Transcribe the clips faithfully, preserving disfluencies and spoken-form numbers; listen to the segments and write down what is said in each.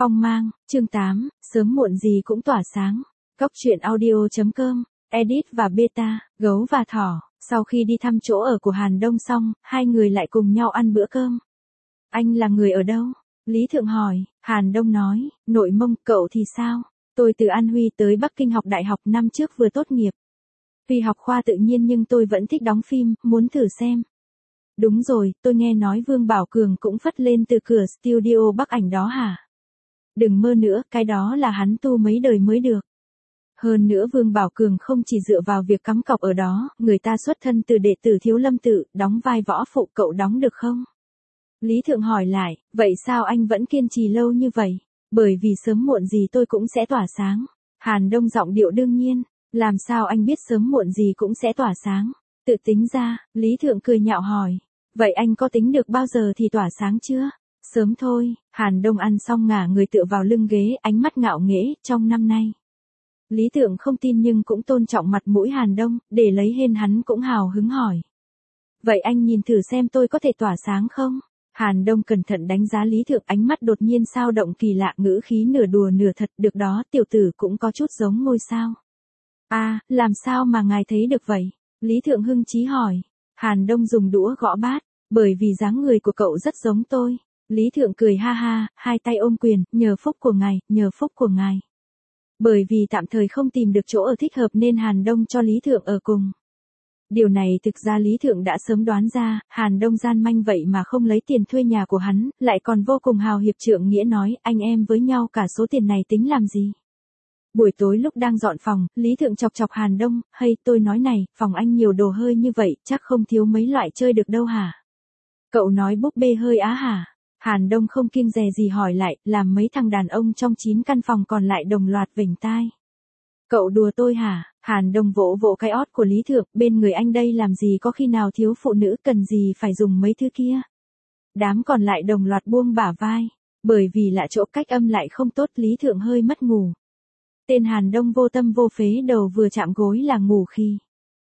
Phong mang, chương tám, sớm muộn gì cũng tỏa sáng. Cốc truyện audio.com, edit và beta, gấu và thỏ. Sau khi đi thăm chỗ ở của Hàn Đông xong, hai người lại cùng nhau ăn bữa cơm. Anh là người ở đâu? Lý Thượng hỏi. Hàn Đông nói, Nội Mông. Cậu thì sao? Tôi từ An Huy tới Bắc Kinh học đại học, năm trước vừa tốt nghiệp. Tuy học khoa tự nhiên nhưng tôi vẫn thích đóng phim, muốn thử xem. Đúng rồi, tôi nghe nói Vương Bảo Cường cũng phất lên từ cửa studio Bắc Ảnh đó hả? Đừng mơ nữa, cái đó là hắn tu mấy đời mới được. Hơn nữa Vương Bảo Cường không chỉ dựa vào việc cắm cọc ở đó, người ta xuất thân từ đệ tử Thiếu Lâm Tự, đóng vai võ phụ, cậu đóng được không? Lý Thượng hỏi lại, vậy sao anh vẫn kiên trì lâu như vậy? Bởi vì sớm muộn gì tôi cũng sẽ tỏa sáng. Hàn Đông giọng điệu đương nhiên, làm sao anh biết sớm muộn gì cũng sẽ tỏa sáng? Tự tính ra, Lý Thượng cười nhạo hỏi, vậy anh có tính được bao giờ thì tỏa sáng chưa? Sớm thôi. Hàn Đông ăn xong ngả người tựa vào lưng ghế, ánh mắt ngạo nghễ, trong năm nay. Lý Thượng không tin nhưng cũng tôn trọng mặt mũi Hàn Đông, để lấy hên hắn cũng hào hứng hỏi. Vậy anh nhìn thử xem tôi có thể tỏa sáng không? Hàn Đông cẩn thận đánh giá Lý Thượng, ánh mắt đột nhiên sao động kỳ lạ, ngữ khí nửa đùa nửa thật, được đó, tiểu tử cũng có chút giống ngôi sao. À, làm sao mà ngài thấy được vậy? Lý Thượng hưng chí hỏi. Hàn Đông dùng đũa gõ bát, bởi vì dáng người của cậu rất giống tôi. Lý Thượng cười ha ha, hai tay ôm quyền, nhờ phúc của ngài, nhờ phúc của ngài. Bởi vì tạm thời không tìm được chỗ ở thích hợp nên Hàn Đông cho Lý Thượng ở cùng. Điều này thực ra Lý Thượng đã sớm đoán ra, Hàn Đông gian manh vậy mà không lấy tiền thuê nhà của hắn, lại còn vô cùng hào hiệp trượng nghĩa nói, anh em với nhau cả số tiền này tính làm gì? Buổi tối lúc đang dọn phòng, Lý Thượng chọc chọc Hàn Đông, hay tôi nói này, phòng anh nhiều đồ hơi như vậy, chắc không thiếu mấy loại chơi được đâu hả? Cậu nói búp bê hơi á hả? Hàn Đông không kiêng dè gì hỏi lại, làm mấy thằng đàn ông trong chín căn phòng còn lại đồng loạt vểnh tai. Cậu đùa tôi hả? Hàn Đông vỗ vỗ cái ót của Lý Thượng, bên người anh đây làm gì có khi nào thiếu phụ nữ cần gì phải dùng mấy thứ kia. Đám còn lại đồng loạt buông bả vai, bởi vì lạ chỗ cách âm lại không tốt, Lý Thượng hơi mất ngủ. Tên Hàn Đông vô tâm vô phế, đầu vừa chạm gối là ngủ khi.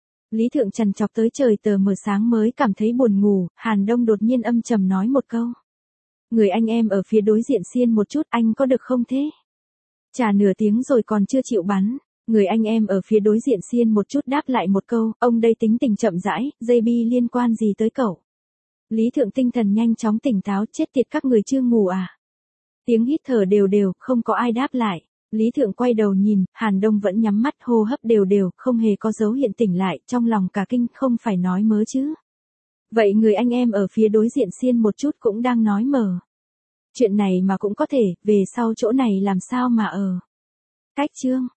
Lý Thượng trằn trọc tới trời tờ mờ sáng mới cảm thấy buồn ngủ, Hàn Đông đột nhiên âm trầm nói một câu. Người anh em ở phía đối diện xiên một chút, anh có được không thế? Chả nửa tiếng rồi còn chưa chịu bắn. Người anh em ở phía đối diện xiên một chút đáp lại một câu, ông đây tính tình chậm rãi, dây bi liên quan gì tới cậu? Lý Thượng tinh thần nhanh chóng tỉnh táo, chết tiệt các người chưa ngủ à? Tiếng hít thở đều đều, không có ai đáp lại. Lý Thượng quay đầu nhìn, Hàn Đông vẫn nhắm mắt hô hấp đều đều, không hề có dấu hiện tỉnh lại, trong lòng cả kinh, không phải nói mớ chứ. Vậy người anh em ở phía đối diện xiên một chút cũng đang nói mờ. Chuyện này mà cũng có thể, về sau chỗ này làm sao mà ở. Cách chương.